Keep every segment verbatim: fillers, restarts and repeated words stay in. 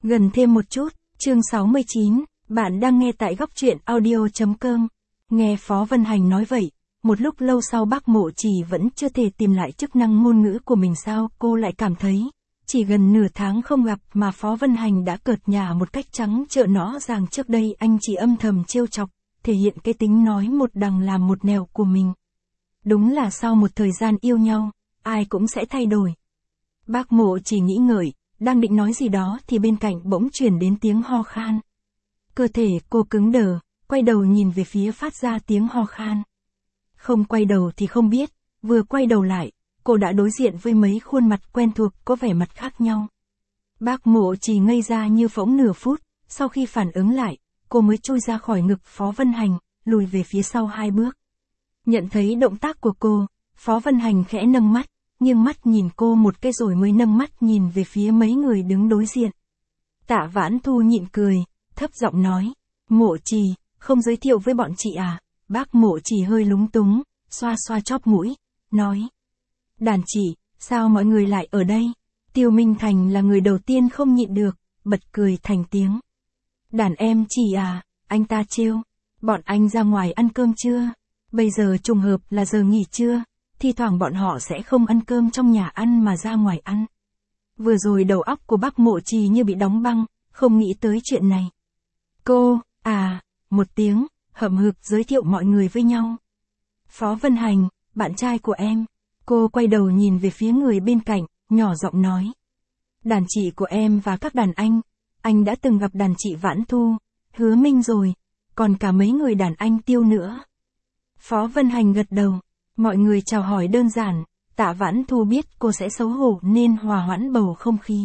Gần thêm một chút, chương sáu mươi chín, bạn đang nghe tại góc truyện audio.com. Nghe Phó Vân Hành nói vậy, một lúc lâu sau bác Mộ Trì vẫn chưa thể tìm lại chức năng ngôn ngữ của mình sao, cô lại cảm thấy, chỉ gần nửa tháng không gặp mà Phó Vân Hành đã cợt nhả một cách trắng trợn rõ ràng. Trước đây anh chỉ âm thầm trêu chọc, thể hiện cái tính nói một đằng làm một nẻo của mình. Đúng là sau một thời gian yêu nhau, ai cũng sẽ thay đổi. Bác Mộ Trì nghĩ ngợi, đang định nói gì đó thì bên cạnh bỗng truyền đến tiếng ho khan. Cơ thể cô cứng đờ, quay đầu nhìn về phía phát ra tiếng ho khan. Không quay đầu thì không biết, vừa quay đầu lại, cô đã đối diện với mấy khuôn mặt quen thuộc có vẻ mặt khác nhau. Bác Mộ Trì ngây ra như phỗng nửa phút, sau khi phản ứng lại, cô mới chui ra khỏi ngực Phó Vân Hành, lùi về phía sau hai bước. Nhận thấy động tác của cô, Phó Vân Hành khẽ nâng mắt, nghiêng mắt nhìn cô một cái rồi mới nâng mắt nhìn về phía mấy người đứng đối diện. Tạ Vãn Thu nhịn cười, thấp giọng nói, Mộ Trì, không giới thiệu với bọn chị à? Bác Mộ Trì hơi lúng túng, xoa xoa chóp mũi, nói. Đàn chị, sao mọi người lại ở đây? Tiêu Minh Thành là người đầu tiên không nhịn được, bật cười thành tiếng. Đàn em chị à, anh ta trêu, bọn anh ra ngoài ăn cơm chưa? Bây giờ trùng hợp là giờ nghỉ trưa, thi thoảng bọn họ sẽ không ăn cơm trong nhà ăn mà ra ngoài ăn. Vừa rồi đầu óc của bác Mộ Trì như bị đóng băng, không nghĩ tới chuyện này. Cô, à, một tiếng, hậm hực giới thiệu mọi người với nhau. Phó Vân Hành, bạn trai của em. Cô quay đầu nhìn về phía người bên cạnh, nhỏ giọng nói. Đàn chị của em và các đàn anh, anh đã từng gặp đàn chị Vãn Thu, Hứa Minh rồi, còn cả mấy người đàn anh Tiêu nữa. Phó Vân Hành gật đầu, mọi người chào hỏi đơn giản, Tạ Vãn Thu biết cô sẽ xấu hổ nên hòa hoãn bầu không khí.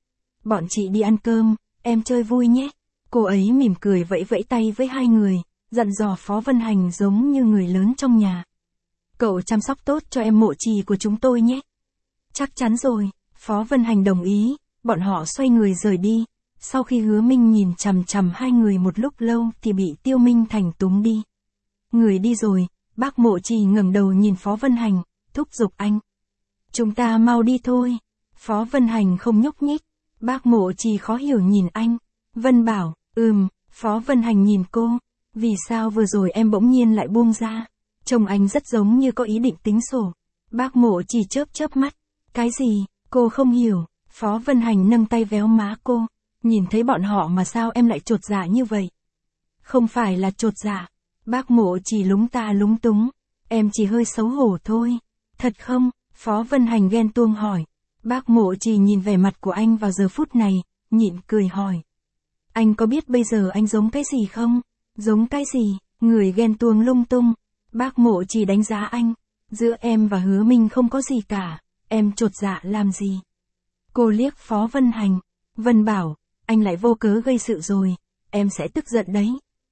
Bọn chị đi ăn cơm, em chơi vui nhé. Cô ấy mỉm cười vẫy vẫy tay với hai người, dặn dò Phó Vân Hành giống như người lớn trong nhà. Cậu chăm sóc tốt cho em Mộ Trì của chúng tôi nhé. Chắc chắn rồi, Phó Vân Hành đồng ý, bọn họ xoay người rời đi. Sau khi Hứa Minh nhìn chằm chằm hai người một lúc lâu thì bị Tiêu Minh Thành túm đi. Người đi rồi, bác Mộ Trì ngẩng đầu nhìn Phó Vân Hành, thúc giục anh. Chúng ta mau đi thôi. Phó Vân Hành không nhúc nhích, bác Mộ Trì khó hiểu nhìn anh. Vân bảo, ừm, Phó Vân Hành nhìn cô, vì sao vừa rồi em bỗng nhiên lại buông ra? Trông anh rất giống như có ý định tính sổ. Bác Mộ Trì chớp chớp mắt, cái gì, cô không hiểu. Phó Vân Hành nâng tay véo má cô, nhìn thấy bọn họ mà sao em lại chột dạ như vậy? Không phải là chột dạ, bác Mộ Trì lúng ta lúng túng, em chỉ hơi xấu hổ thôi. Thật không? Phó Vân Hành ghen tuông hỏi. Bác Mộ Trì nhìn vẻ mặt của anh vào giờ phút này, nhịn cười hỏi. Anh có biết bây giờ anh giống cái gì không? Giống cái gì? Người ghen tuông lung tung. Bác Mộ Trì đánh giá anh. Giữa em và Hứa Minh không có gì cả, em chột dạ làm gì? Cô liếc Phó Vân Hành. Vân bảo, anh lại vô cớ gây sự rồi, em sẽ tức giận đấy.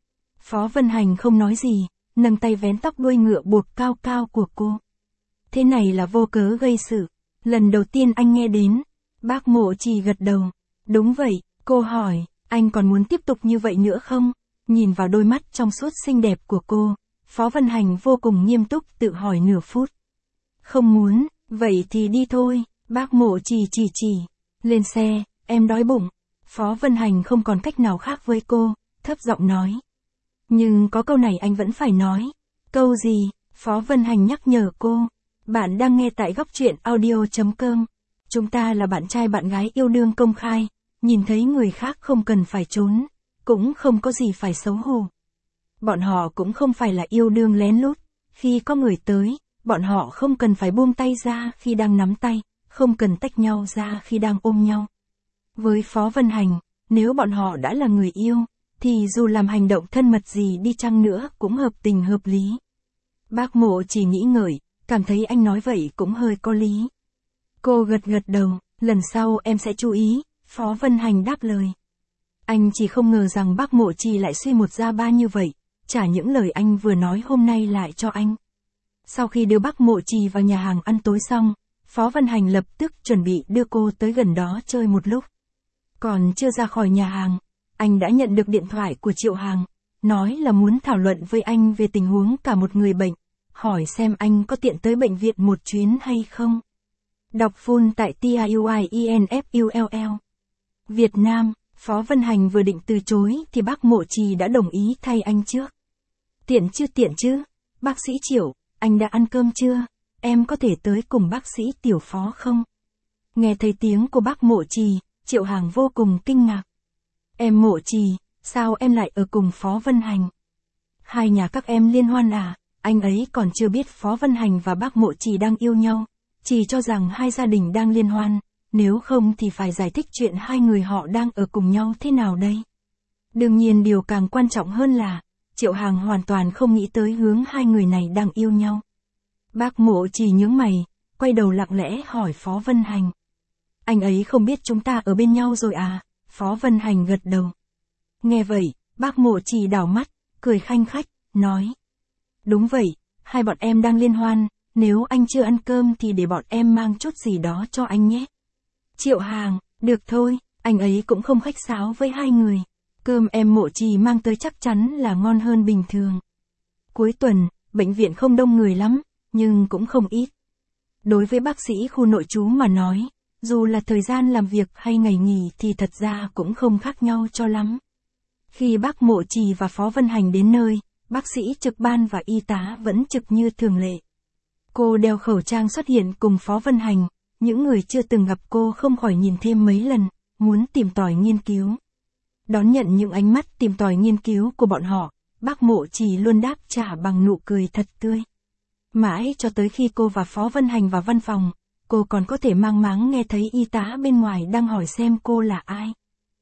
Phó Vân Hành không nói gì, nâng tay vén tóc đuôi ngựa buộc cao cao của cô. Thế này là vô cớ gây sự. Lần đầu tiên anh nghe đến. Bác Mộ Trì gật đầu. Đúng vậy, cô hỏi, anh còn muốn tiếp tục như vậy nữa không? Nhìn vào đôi mắt trong suốt xinh đẹp của cô, Phó Vân Hành vô cùng nghiêm túc tự hỏi nửa phút. Không muốn, vậy thì đi thôi, bác Mộ Trì chỉ chỉ. Lên xe, em đói bụng. Phó Vân Hành không còn cách nào khác với cô, thấp giọng nói. Nhưng có câu này anh vẫn phải nói. Câu gì? Phó Vân Hành nhắc nhở cô. Bạn đang nghe tại góc truyện audio.com. Chúng ta là bạn trai bạn gái yêu đương công khai, nhìn thấy người khác không cần phải trốn, cũng không có gì phải xấu hổ. Bọn họ cũng không phải là yêu đương lén lút, khi có người tới, bọn họ không cần phải buông tay ra khi đang nắm tay, không cần tách nhau ra khi đang ôm nhau. Với Phó Vân Hành, nếu bọn họ đã là người yêu, thì dù làm hành động thân mật gì đi chăng nữa cũng hợp tình hợp lý. Bác Mộ chỉ nghĩ ngợi, cảm thấy anh nói vậy cũng hơi có lý. Cô gật gật đầu, lần sau em sẽ chú ý, Phó Vân Hành đáp lời. Anh chỉ không ngờ rằng bác Mộ Trì lại suy một ra ba như vậy, trả những lời anh vừa nói hôm nay lại cho anh. Sau khi đưa bác Mộ Trì vào nhà hàng ăn tối xong, Phó Vân Hành lập tức chuẩn bị đưa cô tới gần đó chơi một lúc. Còn chưa ra khỏi nhà hàng, anh đã nhận được điện thoại của Triệu Hàng, nói là muốn thảo luận với anh về tình huống cả một người bệnh, hỏi xem anh có tiện tới bệnh viện một chuyến hay không. Đọc full tại T I U I E N F U L L. Việt Nam, Phó Vân Hành vừa định từ chối thì bác Mộ Trì đã đồng ý thay anh trước. Tiện chứ tiện chứ, bác sĩ Triệu, anh đã ăn cơm chưa? Em có thể tới cùng bác sĩ Tiểu Phó không? Nghe thấy tiếng của bác Mộ Trì, Triệu Hàng vô cùng kinh ngạc. Em Mộ Trì, sao em lại ở cùng Phó Vân Hành? Hai nhà các em liên hoan à? Anh ấy còn chưa biết Phó Vân Hành và bác Mộ Trì đang yêu nhau, chỉ cho rằng hai gia đình đang liên hoan, nếu không thì phải giải thích chuyện hai người họ đang ở cùng nhau thế nào đây. Đương nhiên điều càng quan trọng hơn là, Triệu Hàng hoàn toàn không nghĩ tới hướng hai người này đang yêu nhau. Bác Mộ Trì nhướng mày, quay đầu lặng lẽ hỏi Phó Vân Hành. Anh ấy không biết chúng ta ở bên nhau rồi à? Phó Vân Hành gật đầu. Nghe vậy, bác Mộ Trì đảo mắt, cười khanh khách, nói. Đúng vậy, hai bọn em đang liên hoan, nếu anh chưa ăn cơm thì để bọn em mang chút gì đó cho anh nhé. Triệu Hàng, được thôi, anh ấy cũng không khách sáo với hai người. Cơm em Mộ Trì mang tới chắc chắn là ngon hơn bình thường. Cuối tuần, bệnh viện không đông người lắm, nhưng cũng không ít. Đối với bác sĩ khu nội trú mà nói, dù là thời gian làm việc hay ngày nghỉ thì thật ra cũng không khác nhau cho lắm. Khi bác Mộ Trì và Phó Vân Hành đến nơi, bác sĩ trực ban và y tá vẫn trực như thường lệ. Cô đeo khẩu trang xuất hiện cùng Phó Vân Hành, những người chưa từng gặp cô không khỏi nhìn thêm mấy lần, muốn tìm tòi nghiên cứu. Đón nhận những ánh mắt tìm tòi nghiên cứu của bọn họ, bác Mộ Trì luôn đáp trả bằng nụ cười thật tươi. Mãi cho tới khi cô và Phó Vân Hành vào văn phòng, cô còn có thể mang máng nghe thấy y tá bên ngoài đang hỏi xem cô là ai.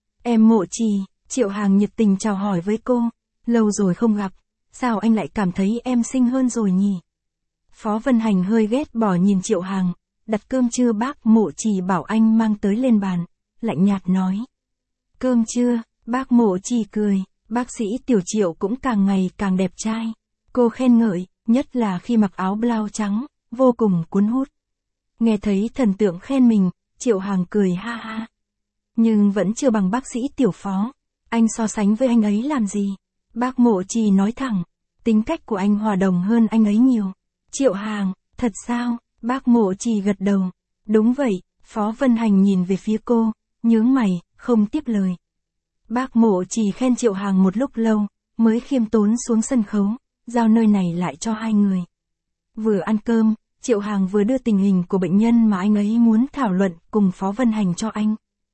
Em Mộ Trì, Triệu Hàng nhiệt tình chào hỏi với cô, lâu rồi không gặp, sao anh lại cảm thấy em xinh hơn rồi nhỉ? Phó Vân Hành hơi ghét bỏ nhìn Triệu Hàng, đặt cơm trưa bác Mộ Trì bảo anh mang tới lên bàn, lạnh nhạt nói. Cơm trưa, bác Mộ Trì cười, bác sĩ Tiểu Triệu cũng càng ngày càng đẹp trai. Cô khen ngợi, nhất là khi mặc áo blau trắng, vô cùng cuốn hút. Nghe thấy thần tượng khen mình, Triệu Hàng cười ha ha. Nhưng vẫn chưa bằng bác sĩ Tiểu Phó. Anh so sánh với anh ấy làm gì? Bác Mộ Trì nói thẳng, tính cách của anh hòa đồng hơn anh ấy nhiều. Triệu Hàng, thật sao? Bác Mộ Trì gật đầu. Đúng vậy, Phó Vân Hành nhìn về phía cô, nhướng mày, không tiếp lời. Bác Mộ Trì khen Triệu Hàng một lúc lâu, mới khiêm tốn xuống sân khấu, giao nơi này lại cho hai người. Vừa ăn cơm, Triệu Hàng vừa đưa tình hình của bệnh nhân mà anh ấy muốn thảo luận cùng Phó Vân Hành cho anh.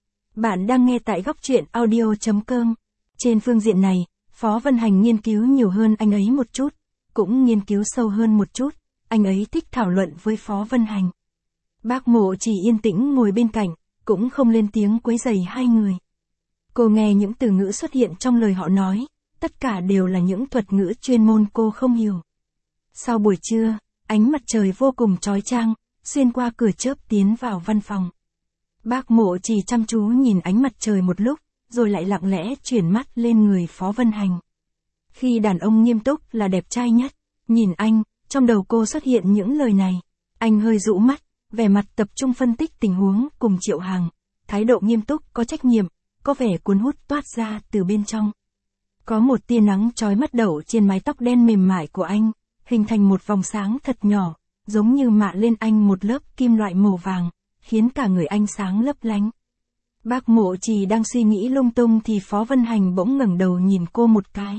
Bạn đang nghe tại góc truyện audio chấm com. Trên phương diện này, Phó Vân Hành nghiên cứu nhiều hơn anh ấy một chút, cũng nghiên cứu sâu hơn một chút, anh ấy thích thảo luận với Phó Vân Hành. Bác Mộ chỉ yên tĩnh ngồi bên cạnh, cũng không lên tiếng quấy rầy hai người. Cô nghe những từ ngữ xuất hiện trong lời họ nói, tất cả đều là những thuật ngữ chuyên môn cô không hiểu. Sau buổi trưa, ánh mặt trời vô cùng chói chang, xuyên qua cửa chớp tiến vào văn phòng. Bác Mộ chỉ chăm chú nhìn ánh mặt trời một lúc, rồi lại lặng lẽ chuyển mắt lên người Phó Vân Hành. Khi đàn ông nghiêm túc là đẹp trai nhất, nhìn anh, trong đầu cô xuất hiện những lời này. Anh hơi rũ mắt, vẻ mặt tập trung phân tích tình huống cùng Triệu Hàng, thái độ nghiêm túc có trách nhiệm, có vẻ cuốn hút toát ra từ bên trong. Có một tia nắng chói mắt đậu trên mái tóc đen mềm mại của anh, hình thành một vòng sáng thật nhỏ, giống như mạ lên anh một lớp kim loại màu vàng, khiến cả người anh sáng lấp lánh. Bác Mộ chỉ đang suy nghĩ lung tung thì Phó Vân Hành bỗng ngẩng đầu nhìn cô một cái.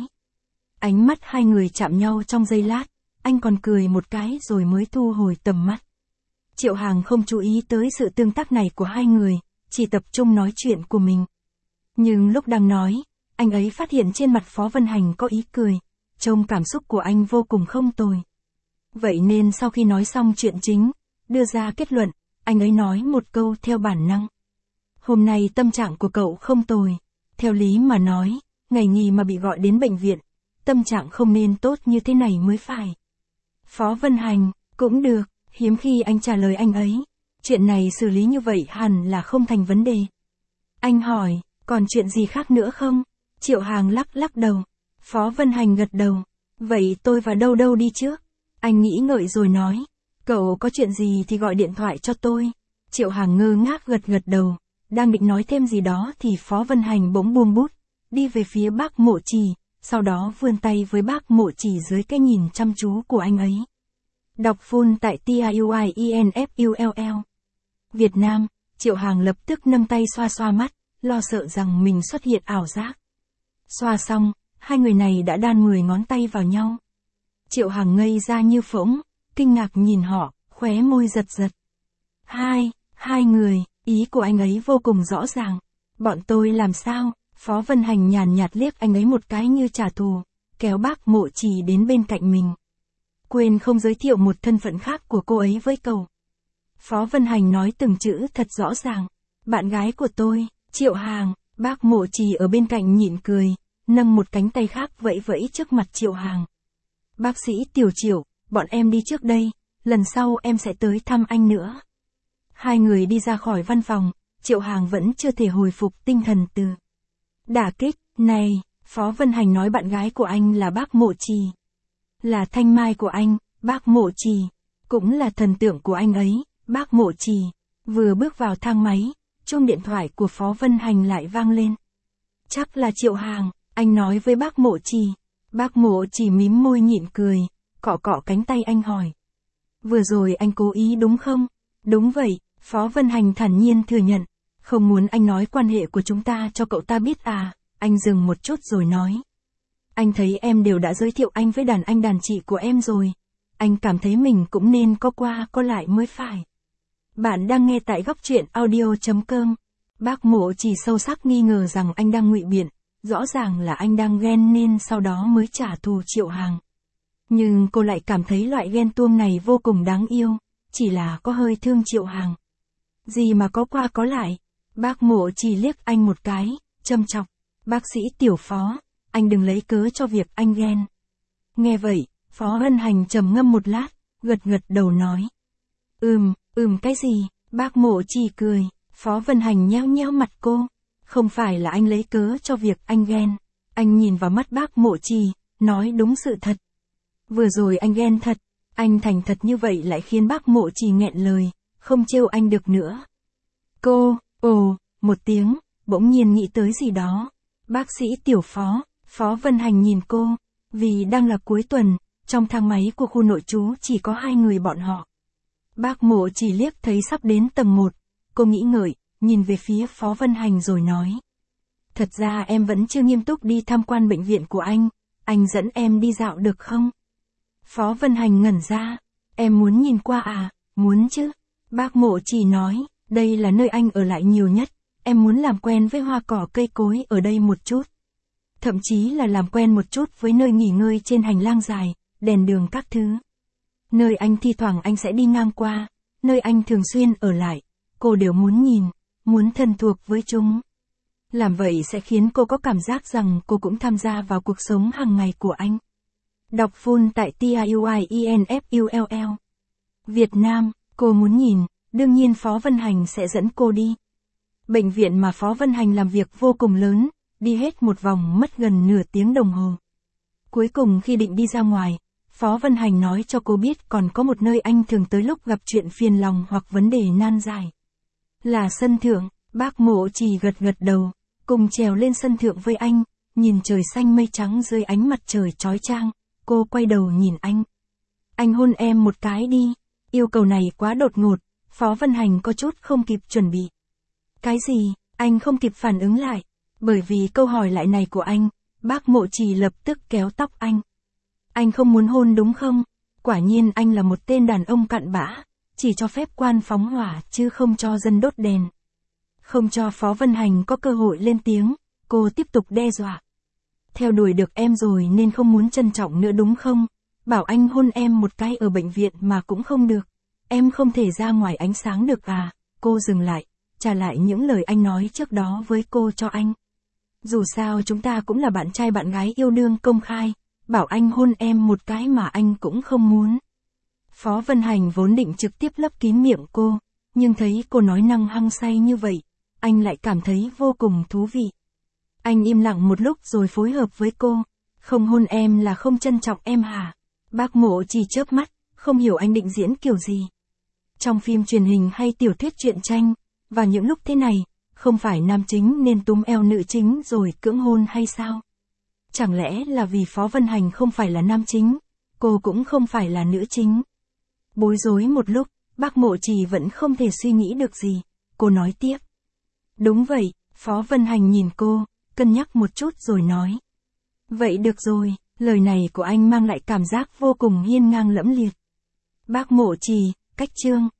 Ánh mắt hai người chạm nhau trong giây lát, anh còn cười một cái rồi mới thu hồi tầm mắt. Triệu Hàng không chú ý tới sự tương tác này của hai người, chỉ tập trung nói chuyện của mình. Nhưng lúc đang nói, anh ấy phát hiện trên mặt Phó Vân Hành có ý cười, trông cảm xúc của anh vô cùng không tồi. Vậy nên sau khi nói xong chuyện chính, đưa ra kết luận, anh ấy nói một câu theo bản năng. Hôm nay tâm trạng của cậu không tồi, theo lý mà nói, ngày nghỉ mà bị gọi đến bệnh viện, tâm trạng không nên tốt như thế này mới phải. Phó Vân Hành, cũng được, hiếm khi anh trả lời anh ấy, chuyện này xử lý như vậy hẳn là không thành vấn đề. Anh hỏi, còn chuyện gì khác nữa không? Triệu Hàng lắc lắc đầu. Phó Vân Hành gật đầu. Vậy tôi và đâu đâu đi trước? Anh nghĩ ngợi rồi nói. Cậu có chuyện gì thì gọi điện thoại cho tôi. Triệu Hàng ngơ ngác gật gật đầu. Đang định nói thêm gì đó thì Phó Vân Hành bỗng buông bút, đi về phía bác Mộ Trì, sau đó vươn tay với bác Mộ Trì dưới cái nhìn chăm chú của anh ấy. Đọc full tại T I U I E N F U L L. Việt Nam, Triệu Hàng lập tức nâng tay xoa xoa mắt, lo sợ rằng mình xuất hiện ảo giác. Xoa xong, hai người này đã đan mười ngón tay vào nhau. Triệu Hằng ngây ra như phỗng, kinh ngạc nhìn họ, khóe môi giật giật. Hai, hai người, ý của anh ấy vô cùng rõ ràng. Bọn tôi làm sao? Phó Vân Hành nhàn nhạt liếc anh ấy một cái như trả thù, kéo bác Mộ Trì đến bên cạnh mình. Quên không giới thiệu một thân phận khác của cô ấy với cậu. Phó Vân Hành nói từng chữ thật rõ ràng. Bạn gái của tôi, Triệu Hàng. Bác Mộ Trì ở bên cạnh nhịn cười, nâng một cánh tay khác vẫy vẫy trước mặt Triệu Hàng. Bác sĩ Tiểu Triệu, bọn em đi trước đây, lần sau em sẽ tới thăm anh nữa. Hai người đi ra khỏi văn phòng, Triệu Hàng vẫn chưa thể hồi phục tinh thần từ đả kích. Này, Phó Vân Hành nói bạn gái của anh là bác Mộ Trì. Là thanh mai của anh, bác Mộ Trì. Cũng là thần tượng của anh ấy, bác Mộ Trì. Vừa bước vào thang máy, chuông điện thoại của Phó Vân Hành lại vang lên. Chắc là Triệu Hàng, anh nói với bác Mộ Trì. Bác Mộ Trì mím môi nhịn cười, cọ cọ cánh tay anh hỏi. Vừa rồi anh cố ý đúng không? Đúng vậy, Phó Vân Hành thản nhiên thừa nhận. Không muốn anh nói quan hệ của chúng ta cho cậu ta biết à? Anh dừng một chút rồi nói. Anh thấy em đều đã giới thiệu anh với đàn anh đàn chị của em rồi. Anh cảm thấy mình cũng nên có qua có lại mới phải. Bạn đang nghe tại góc truyện audio chấm com. Bác Mộ Trì sâu sắc nghi ngờ rằng anh đang ngụy biện. Rõ ràng là anh đang ghen nên sau đó mới trả thù Triệu Hàng. Nhưng cô lại cảm thấy loại ghen tuông này vô cùng đáng yêu. Chỉ là có hơi thương Triệu Hàng. Gì mà có qua có lại. Bác Mộ Trì liếc anh một cái, châm chọc. Bác sĩ Tiểu Phó, anh đừng lấy cớ cho việc anh ghen. Nghe vậy, Phó Vân Hành trầm ngâm một lát, gật gật đầu nói. Ừm, ừm cái gì? Bác Mộ Trì cười. Phó Vân Hành nheo nheo mặt cô. Không phải là anh lấy cớ cho việc anh ghen. Anh nhìn vào mắt bác Mộ Trì, nói đúng sự thật. Vừa rồi anh ghen thật. Anh thành thật như vậy lại khiến bác Mộ Trì nghẹn lời, không trêu anh được nữa. Cô, ồ, một tiếng, bỗng nhiên nghĩ tới gì đó. Bác sĩ Tiểu Phó, Phó Vân Hành nhìn cô, vì đang là cuối tuần, trong thang máy của khu nội trú chỉ có hai người bọn họ. Bác Mộ Trì liếc thấy sắp đến tầng một, cô nghĩ ngợi, nhìn về phía Phó Vân Hành rồi nói. Thật ra em vẫn chưa nghiêm túc đi tham quan bệnh viện của anh, anh dẫn em đi dạo được không? Phó Vân Hành ngẩn ra, em muốn nhìn qua à, muốn chứ? Bác Mộ Trì nói, đây là nơi anh ở lại nhiều nhất, em muốn làm quen với hoa cỏ cây cối ở đây một chút. Thậm chí là làm quen một chút với nơi nghỉ ngơi trên hành lang dài, đèn đường các thứ. Nơi anh thi thoảng anh sẽ đi ngang qua, nơi anh thường xuyên ở lại, cô đều muốn nhìn, muốn thân thuộc với chúng. Làm vậy sẽ khiến cô có cảm giác rằng cô cũng tham gia vào cuộc sống hàng ngày của anh. Đọc full tại T I U I E N F U L L. Việt Nam, cô muốn nhìn, đương nhiên Phó Vân Hành sẽ dẫn cô đi. Bệnh viện mà Phó Vân Hành làm việc vô cùng lớn, đi hết một vòng mất gần nửa tiếng đồng hồ. Cuối cùng khi định đi ra ngoài, Phó Vân Hành nói cho cô biết còn có một nơi anh thường tới lúc gặp chuyện phiền lòng hoặc vấn đề nan giải. Là sân thượng, bác Mộ Trì gật gật đầu, cùng trèo lên sân thượng với anh, nhìn trời xanh mây trắng dưới ánh mặt trời chói chang, cô quay đầu nhìn anh. Anh hôn em một cái đi, yêu cầu này quá đột ngột, Phó Vân Hành có chút không kịp chuẩn bị. Cái gì, anh không kịp phản ứng lại, bởi vì câu hỏi lại này của anh, bác Mộ Trì lập tức kéo tóc anh. Anh không muốn hôn đúng không? Quả nhiên anh là một tên đàn ông cặn bã, chỉ cho phép quan phóng hỏa chứ không cho dân đốt đèn. Không cho Phó Vân Hành có cơ hội lên tiếng, cô tiếp tục đe dọa. Theo đuổi được em rồi nên không muốn trân trọng nữa đúng không? Bảo anh hôn em một cái ở bệnh viện mà cũng không được. Em không thể ra ngoài ánh sáng được à? Cô dừng lại, trả lại những lời anh nói trước đó với cô cho anh. Dù sao chúng ta cũng là bạn trai bạn gái yêu đương công khai, bảo anh hôn em một cái mà anh cũng không muốn. Phó Vân Hành vốn định trực tiếp lấp kín miệng cô, nhưng thấy cô nói năng hăng say như vậy, anh lại cảm thấy vô cùng thú vị. Anh im lặng một lúc rồi phối hợp với cô, không hôn em là không trân trọng em hả? Bác Mộ Trì chớp mắt, không hiểu anh định diễn kiểu gì. Trong phim truyền hình hay tiểu thuyết truyện tranh, và những lúc thế này, không phải nam chính nên túm eo nữ chính rồi cưỡng hôn hay sao? Chẳng lẽ là vì Phó Vân Hành không phải là nam chính, cô cũng không phải là nữ chính? Bối rối một lúc, bác Mộ Trì vẫn không thể suy nghĩ được gì, cô nói tiếp. Đúng vậy, Phó Vân Hành nhìn cô, cân nhắc một chút rồi nói. Vậy được rồi, lời này của anh mang lại cảm giác vô cùng hiên ngang lẫm liệt. Bác Mộ Trì, cách chương.